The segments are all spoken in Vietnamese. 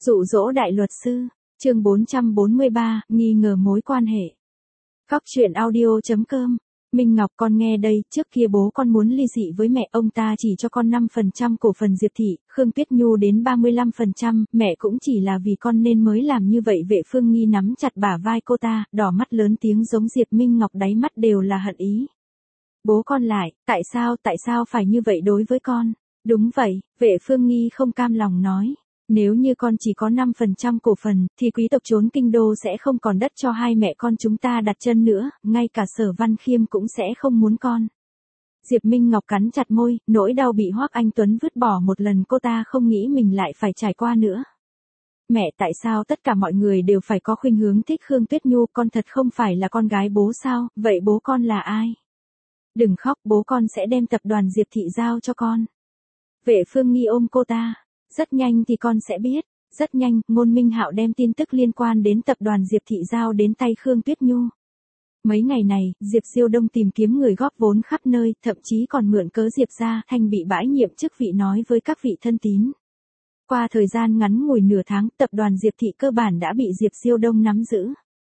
Dụ dỗ đại luật sư, chương 443, nghi ngờ mối quan hệ. Cóc truyện audio.com. Minh Ngọc, con nghe đây, trước kia bố con muốn ly dị với mẹ, ông ta chỉ cho con 5% cổ phần Diệp Thị, Khương Tuyết Nhu đến 35%, mẹ cũng chỉ là vì con nên mới làm như vậy. Vệ Phương Nghi nắm chặt bả vai cô ta, đỏ mắt lớn tiếng giống Diệp Minh Ngọc, đáy mắt đều là hận ý. Bố con lại, tại sao phải như vậy đối với con? Đúng vậy, Vệ Phương Nghi không cam lòng nói. Nếu như con chỉ có 5% cổ phần, thì quý tộc trốn kinh đô sẽ không còn đất cho hai mẹ con chúng ta đặt chân nữa, ngay cả Sở Văn Khiêm cũng sẽ không muốn con. Diệp Minh Ngọc cắn chặt môi, nỗi đau bị Hoắc Anh Tuấn vứt bỏ một lần cô ta không nghĩ mình lại phải trải qua nữa. Mẹ, tại sao tất cả mọi người đều phải có khuynh hướng thích Khương Tuyết Nhu, con thật không phải là con gái bố sao, vậy bố con là ai? Đừng khóc, bố con sẽ đem tập đoàn Diệp Thị giao cho con. Vệ Phương Nghi ôm cô ta. Rất nhanh thì con sẽ biết, rất nhanh, Ngôn Minh Hạo đem tin tức liên quan đến tập đoàn Diệp Thị giao đến tay Khương Tuyết Nhu. Mấy ngày này, Diệp Siêu Đông tìm kiếm người góp vốn khắp nơi, thậm chí còn mượn cớ Diệp gia Thanh bị bãi nhiệm chức vị nói với các vị thân tín. Qua thời gian ngắn ngủi nửa tháng, tập đoàn Diệp Thị cơ bản đã bị Diệp Siêu Đông nắm giữ.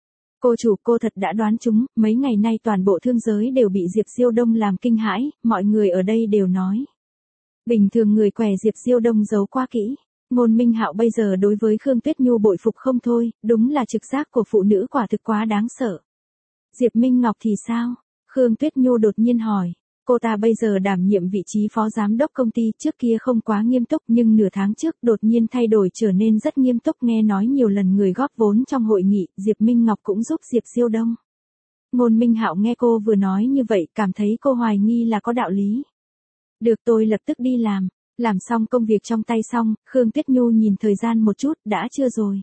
Cô chủ, cô thật đã đoán trúng, mấy ngày nay toàn bộ thương giới đều bị Diệp Siêu Đông làm kinh hãi, mọi người ở đây đều nói. Bình thường người què Diệp Siêu Đông giấu quá kỹ. Ngôn Minh Hạo bây giờ đối với Khương Tuyết Nhu bội phục không thôi, đúng là trực giác của phụ nữ quả thực quá đáng sợ. Diệp Minh Ngọc thì sao? Khương Tuyết Nhu đột nhiên hỏi. Cô ta bây giờ đảm nhiệm vị trí phó giám đốc công ty, trước kia không quá nghiêm túc nhưng nửa tháng trước đột nhiên thay đổi trở nên rất nghiêm túc, nghe nói nhiều lần người góp vốn trong hội nghị, Diệp Minh Ngọc cũng giúp Diệp Siêu Đông. Ngôn Minh Hạo nghe cô vừa nói như vậy, cảm thấy cô hoài nghi là có đạo lý. Được, tôi lập tức đi làm xong công việc trong tay xong, Khương Tuyết Nhu nhìn thời gian một chút, đã trưa rồi.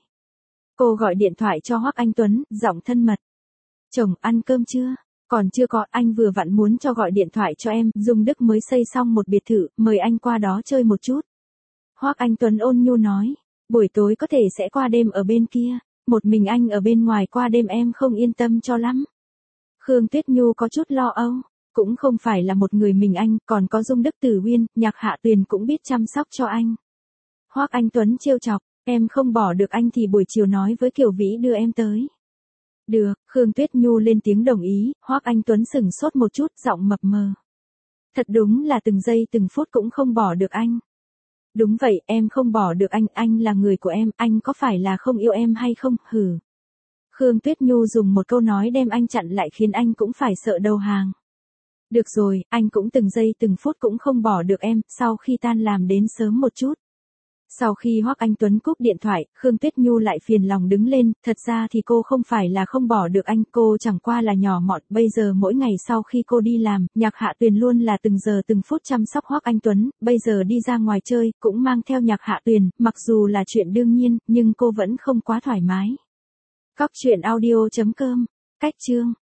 Cô gọi điện thoại cho Hoắc Anh Tuấn, giọng thân mật. Chồng, ăn cơm chưa? Còn chưa có, anh vừa vặn muốn cho gọi điện thoại cho em, Dung Đức mới xây xong một biệt thự, mời anh qua đó chơi một chút. Hoắc Anh Tuấn ôn nhu nói, buổi tối có thể sẽ qua đêm ở bên kia, một mình anh ở bên ngoài qua đêm em không yên tâm cho lắm. Khương Tuyết Nhu có chút lo âu. Cũng không phải là một người mình anh, còn có Dung Đức Tử Uyên, Nhạc Hạ Tuyền cũng biết chăm sóc cho anh. Hoắc Anh Tuấn trêu chọc, em không bỏ được anh thì buổi chiều nói với Kiều Vĩ đưa em tới. Được, Khương Tuyết Nhu lên tiếng đồng ý, Hoắc Anh Tuấn sững sốt một chút, giọng mập mờ. Thật đúng là từng giây từng phút cũng không bỏ được anh. Đúng vậy, em không bỏ được anh là người của em, anh có phải là không yêu em hay không, hừ. Khương Tuyết Nhu dùng một câu nói đem anh chặn lại khiến anh cũng phải sợ đầu hàng. Được rồi, anh cũng từng giây từng phút cũng không bỏ được em, sau khi tan làm đến sớm một chút. Sau khi Hoắc Anh Tuấn cúp điện thoại, Khương Tuyết Nhu lại phiền lòng đứng lên, thật ra thì cô không phải là không bỏ được anh, cô chẳng qua là nhỏ mọn, bây giờ mỗi ngày sau khi cô đi làm, Nhạc Hạ Tuyền luôn là từng giờ từng phút chăm sóc Hoắc Anh Tuấn, bây giờ đi ra ngoài chơi, cũng mang theo Nhạc Hạ Tuyền, mặc dù là chuyện đương nhiên, nhưng cô vẫn không quá thoải mái. Cóc truyện audio.com, cách chương.